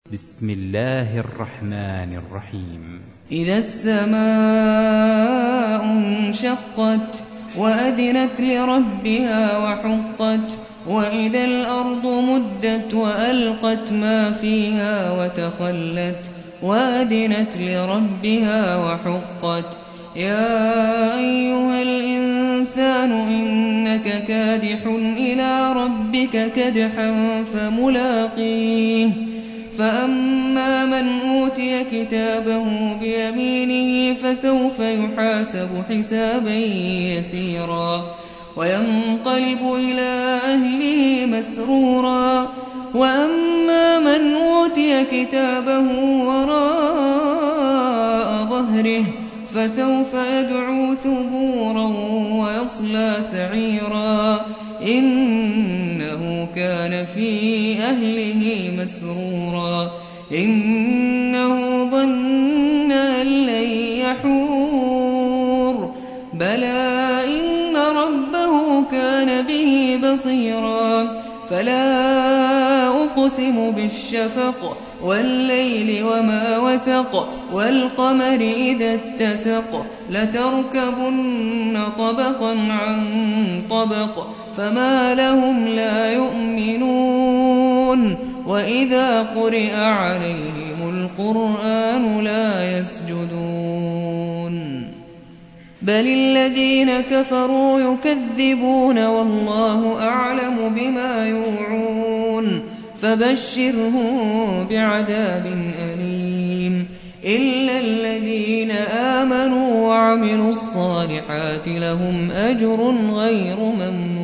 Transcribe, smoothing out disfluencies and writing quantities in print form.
بسم الله الرحمن الرحيم. إذا السماء انشقت وأذنت لربها وحقت وإذا الأرض مدت وألقت ما فيها وتخلت وأذنت لربها وحقت يا أيها الإنسان إنك كادح إلى ربك كدحا فملاقيه فأما من أوتي كتابه بيمينه فسوف يحاسب حسابا يسيرا وينقلب إلى أهله مسرورا وأما من أوتي كتابه وراء ظهره فسوف يدعو ثبورا ويصلى سعيرا إنه كان في أهله مسرورا إنه ظن أن لن يحور بلى إن ربه كان به بصيرا فلا أقسم بالشفق والليل وما وسق والقمر إذا اتسق لتركبن طبقا عن طبق فما لهم لا يؤمنون وإذا قرئ عليهم القرآن لا يسجدون بل الذين كفروا يكذبون والله أعلم بما يوعون فبشرهم بعذاب أليم إلا الذين آمنوا وعملوا الصالحات لهم أجر غير ممنون